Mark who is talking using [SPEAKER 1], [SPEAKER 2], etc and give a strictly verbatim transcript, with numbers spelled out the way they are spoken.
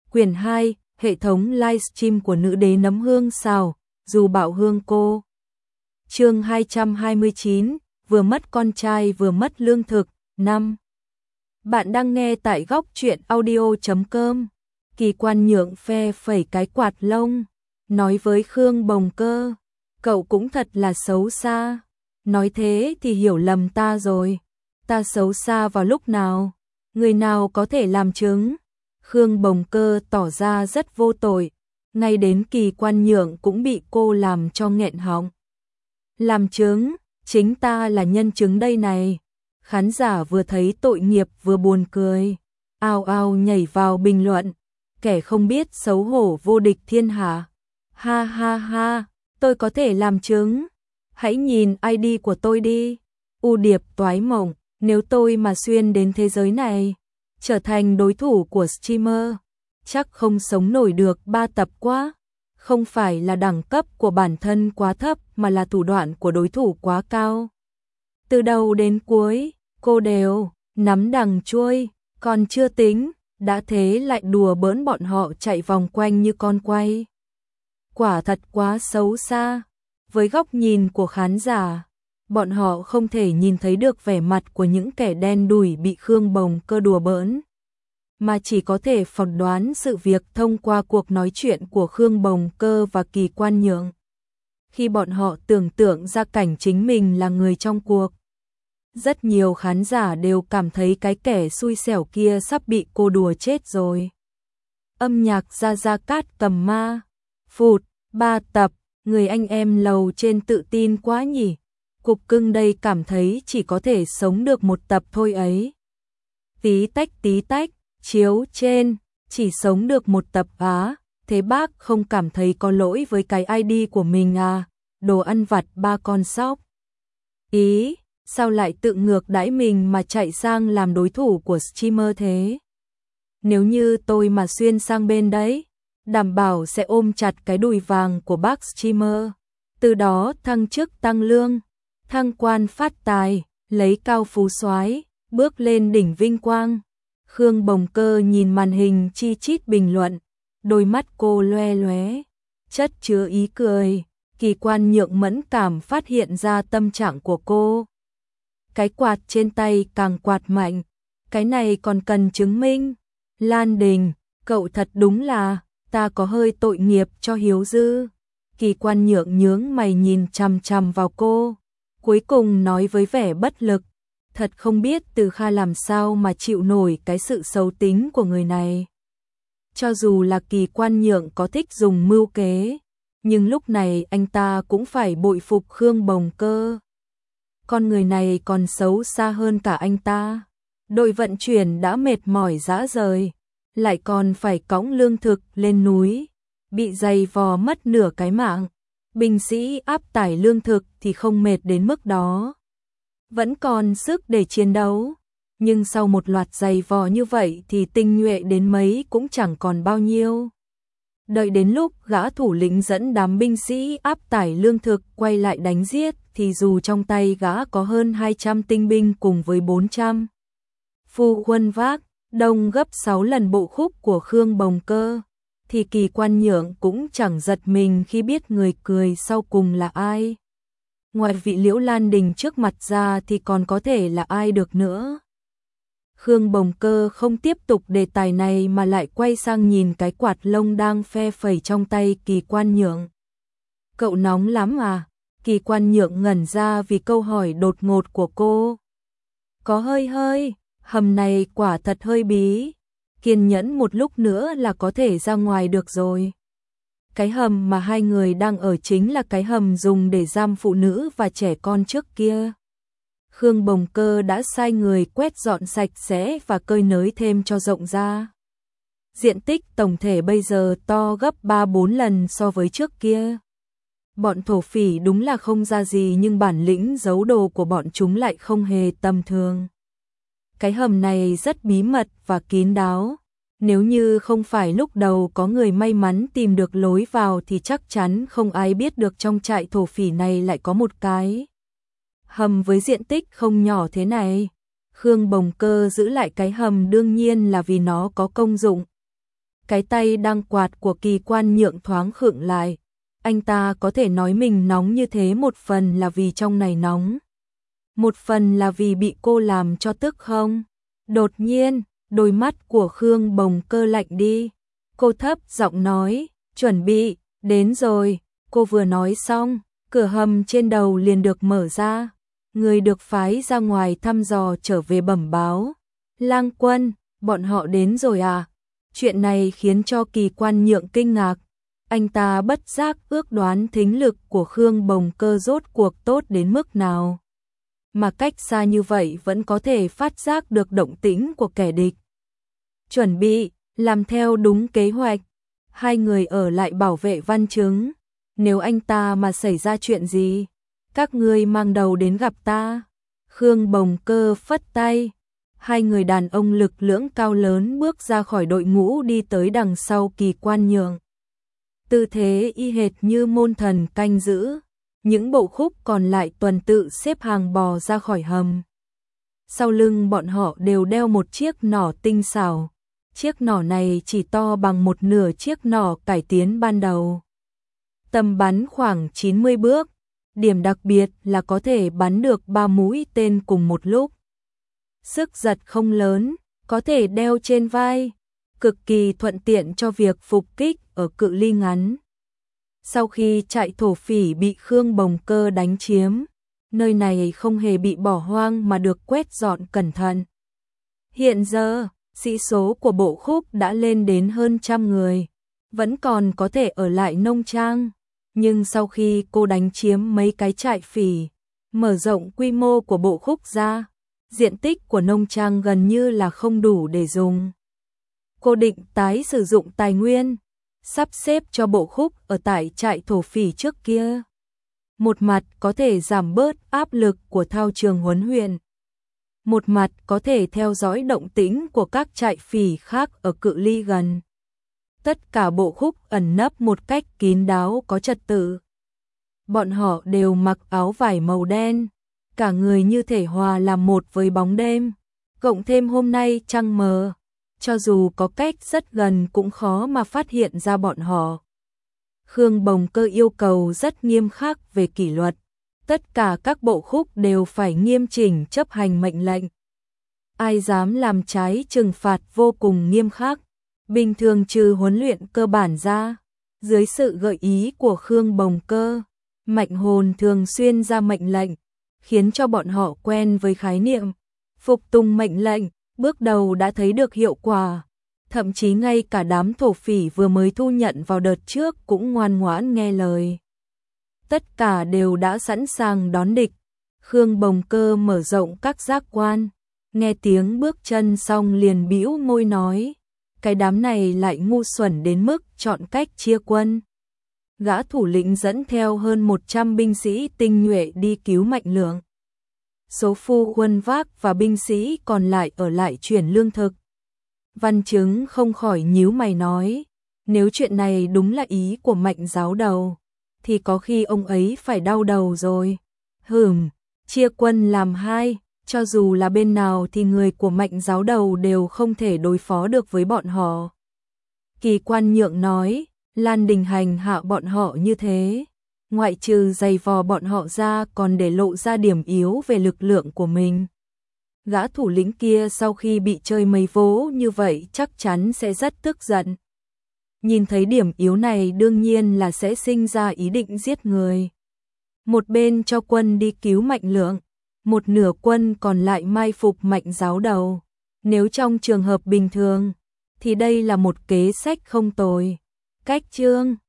[SPEAKER 1] Quyển hai, hệ thống livestream của nữ đế nấm hương xào, dù bạo hương cô. Chương hai trăm hai mươi chín, vừa mất con trai vừa mất lương thực, năm. Bạn đang nghe tại góc truyện audio chấm com. Kỳ Quan Nhượng phe phẩy cái quạt lông, nói với Khương Bồng Cơ, cậu cũng thật là xấu xa. Nói thế thì hiểu lầm ta rồi. Ta xấu xa vào lúc nào? Người nào có thể làm chứng? Khương Bồng Cơ tỏ ra rất vô tội, ngay đến Kỳ Quan Nhượng cũng bị cô làm cho nghẹn họng. Làm chứng? Chính ta là nhân chứng đây này. Khán giả vừa thấy tội nghiệp vừa buồn cười, ao ao nhảy vào bình luận, kẻ không biết xấu hổ vô địch thiên hạ. Ha ha ha, tôi có thể làm chứng. Hãy nhìn i đê của tôi đi. U điệp toái mộng, nếu tôi mà xuyên đến thế giới này, trở thành đối thủ của streamer, chắc không sống nổi được ba tập quá. Không phải là đẳng cấp của bản thân quá thấp mà là thủ đoạn của đối thủ quá cao. Từ đầu đến cuối, cô đều nắm đằng chuôi, còn chưa tính, đã thế lại đùa bỡn bọn họ chạy vòng quanh như con quay. Quả thật quá xấu xa. Với góc nhìn của khán giả, bọn họ không thể nhìn thấy được vẻ mặt của những kẻ đen đủi bị Khương Bồng Cơ đùa bỡn, mà chỉ có thể phỏng đoán sự việc thông qua cuộc nói chuyện của Khương Bồng Cơ và Kỳ Quan Nhượng. Khi bọn họ tưởng tượng ra cảnh chính mình là người trong cuộc, rất nhiều khán giả đều cảm thấy cái kẻ xui xẻo kia sắp bị cô đùa chết rồi. Âm nhạc Gia Gia Cát Cầm Ma. Phụt, ba tập, người anh em lầu trên tự tin quá nhỉ. Cục cưng đây cảm thấy chỉ có thể sống được một tập thôi ấy. Tí tách tí tách, chiếu trên, chỉ sống được một tập á. Thế bác không cảm thấy có lỗi với cái i đê của mình à? Đồ ăn vặt ba con sóc. Ý, sao lại tự ngược đãi mình mà chạy sang làm đối thủ của streamer thế? Nếu như tôi mà xuyên sang bên đấy, đảm bảo sẽ ôm chặt cái đùi vàng của bác streamer, từ đó thăng chức tăng lương, thăng quan phát tài, lấy cao phú soái, bước lên đỉnh vinh quang. Khương Bồng Cơ nhìn màn hình chi chít bình luận, đôi mắt cô loe loé, chất chứa ý cười. Kỳ Quan Nhượng mẫn cảm phát hiện ra tâm trạng của cô. Cái quạt trên tay càng quạt mạnh, cái này còn cần chứng minh. Lan Đình, cậu thật đúng là, ta có hơi tội nghiệp cho Hiếu Dư. Kỳ Quan Nhượng nhướng mày nhìn chằm chằm vào cô, cuối cùng nói với vẻ bất lực, thật không biết Từ Kha làm sao mà chịu nổi cái sự xấu tính của người này. Cho dù là Kỳ Quan Nhượng có thích dùng mưu kế, nhưng lúc này anh ta cũng phải bội phục Khương Bồng Cơ. Con người này còn xấu xa hơn cả anh ta. Đội vận chuyển đã mệt mỏi rã rời, lại còn phải cõng lương thực lên núi, bị giày vò mất nửa cái mạng. Binh sĩ áp tải lương thực thì không mệt đến mức đó, vẫn còn sức để chiến đấu. Nhưng sau một loạt giày vò như vậy thì tinh nhuệ đến mấy cũng chẳng còn bao nhiêu. Đợi đến lúc gã thủ lĩnh dẫn đám binh sĩ áp tải lương thực quay lại đánh giết thì dù trong tay gã có hơn hai trăm tinh binh cùng với bốn trăm phu quân vác đông gấp sáu lần bộ khúc của Khương Bồng Cơ, thì Kỳ Quan Nhượng cũng chẳng giật mình khi biết người cười sau cùng là ai. Ngoài vị Liễu Lan Đình trước mặt ra thì còn có thể là ai được nữa. Khương Bồng Cơ không tiếp tục đề tài này mà lại quay sang nhìn cái quạt lông đang phe phẩy trong tay Kỳ Quan Nhượng. Cậu nóng lắm à? Kỳ Quan Nhượng ngẩn ra vì câu hỏi đột ngột của cô. Có hơi hơi, hầm này quả thật hơi bí. Kiên nhẫn một lúc nữa là có thể ra ngoài được rồi. Cái hầm mà hai người đang ở chính là cái hầm dùng để giam phụ nữ và trẻ con trước kia. Khương Bồng Cơ đã sai người quét dọn sạch sẽ và cơi nới thêm cho rộng ra. Diện tích tổng thể bây giờ to gấp ba bốn lần so với trước kia. Bọn thổ phỉ đúng là không ra gì, nhưng bản lĩnh giấu đồ của bọn chúng lại không hề tầm thường. Cái hầm này rất bí mật và kín đáo. Nếu như không phải lúc đầu có người may mắn tìm được lối vào thì chắc chắn không ai biết được trong trại thổ phỉ này lại có một cái hầm với diện tích không nhỏ thế này. Khương Bồng Cơ giữ lại cái hầm đương nhiên là vì nó có công dụng. cái tay đang quạt của Kỳ Quan Nhượng thoáng khựng lại. Anh ta có thể nói mình nóng như thế một phần là vì trong này nóng, một phần là vì bị cô làm cho tức không? Đột nhiên, đôi mắt của Khương Bồng Cơ lạnh đi. Cô thấp giọng nói, chuẩn bị, đến rồi. Cô vừa nói xong, cửa hầm trên đầu liền được mở ra. Người được phái ra ngoài thăm dò trở về bẩm báo. Lang Quân, bọn họ đến rồi à? Chuyện này khiến cho Kỳ Quan Nhượng kinh ngạc. Anh ta bất giác ước đoán thính lực của Khương Bồng Cơ rốt cuộc tốt đến mức nào, mà cách xa như vậy vẫn có thể phát giác được động tĩnh của kẻ địch. Chuẩn bị, làm theo đúng kế hoạch. Hai người ở lại bảo vệ Văn Chứng. Nếu anh ta mà xảy ra chuyện gì, các ngươi mang đầu đến gặp ta. Khương Bồng Cơ phất tay. Hai người đàn ông lực lưỡng cao lớn bước ra khỏi đội ngũ đi tới đằng sau Kỳ Quan Nhượng. Tư thế y hệt như môn thần canh giữ. Những bộ khúc còn lại tuần tự xếp hàng bò ra khỏi hầm. Sau lưng bọn họ đều đeo một chiếc nỏ tinh xảo. Chiếc nỏ này chỉ to bằng một nửa chiếc nỏ cải tiến ban đầu. Tầm bắn khoảng chín mươi bước. Điểm đặc biệt là có thể bắn được ba mũi tên cùng một lúc. Sức giật không lớn, có thể đeo trên vai, cực kỳ thuận tiện cho việc phục kích ở cự ly ngắn. Sau khi trại thổ phỉ bị Khương Bồng Cơ đánh chiếm, nơi này không hề bị bỏ hoang mà được quét dọn cẩn thận. Hiện giờ, sĩ số của bộ khúc đã lên đến hơn trăm người, vẫn còn có thể ở lại nông trang. Nhưng sau khi cô đánh chiếm mấy cái trại phỉ, mở rộng quy mô của bộ khúc ra, diện tích của nông trang gần như là không đủ để dùng. Cô định tái sử dụng tài nguyên, sắp xếp cho bộ khúc ở tại trại thổ phỉ trước kia. Một mặt có thể giảm bớt áp lực của thao trường huấn luyện, một mặt có thể theo dõi động tĩnh của các trại phỉ khác ở cự ly gần. Tất cả bộ khúc ẩn nấp một cách kín đáo có trật tự. Bọn họ đều mặc áo vải màu đen, cả người như thể hòa làm một với bóng đêm, cộng thêm hôm nay trăng mờ, cho dù có cách rất gần cũng khó mà phát hiện ra bọn họ. Khương Bồng Cơ yêu cầu rất nghiêm khắc về kỷ luật, tất cả các bộ khúc đều phải nghiêm chỉnh chấp hành mệnh lệnh. Ai dám làm trái trừng phạt vô cùng nghiêm khắc, bình thường trừ huấn luyện cơ bản ra. Dưới sự gợi ý của Khương Bồng Cơ, Mạnh Hồn thường xuyên ra mệnh lệnh, khiến cho bọn họ quen với khái niệm phục tùng mệnh lệnh, bước đầu đã thấy được hiệu quả. Thậm chí ngay cả đám thổ phỉ vừa mới thu nhận vào đợt trước cũng ngoan ngoãn nghe lời. Tất cả đều đã sẵn sàng đón địch. Khương Bồng Cơ mở rộng các giác quan, nghe tiếng bước chân xong liền bĩu môi nói, cái đám này lại ngu xuẩn đến mức chọn cách chia quân. Gã thủ lĩnh dẫn theo hơn một trăm binh sĩ tinh nhuệ đi cứu Mạnh Lượng. Số phu quân vác và binh sĩ còn lại ở lại chuyển lương thực. Văn Chứng không khỏi nhíu mày nói, nếu chuyện này đúng là ý của Mạnh giáo đầu, thì có khi ông ấy phải đau đầu rồi. Hừm, chia quân làm hai, cho dù là bên nào thì người của Mạnh giáo đầu đều không thể đối phó được với bọn họ. Kỳ Quan Nhượng nói, Lan Đình hành hạ bọn họ như thế, ngoại trừ giày vò bọn họ ra còn để lộ ra điểm yếu về lực lượng của mình. Gã thủ lĩnh kia sau khi bị chơi mây vố như vậy chắc chắn sẽ rất tức giận. Nhìn thấy điểm yếu này đương nhiên là sẽ sinh ra ý định giết người. Một bên cho quân đi cứu Mạnh Lượng, một nửa quân còn lại mai phục Mạnh giáo đầu. Nếu trong trường hợp bình thường, thì đây là một kế sách không tồi. Cách chương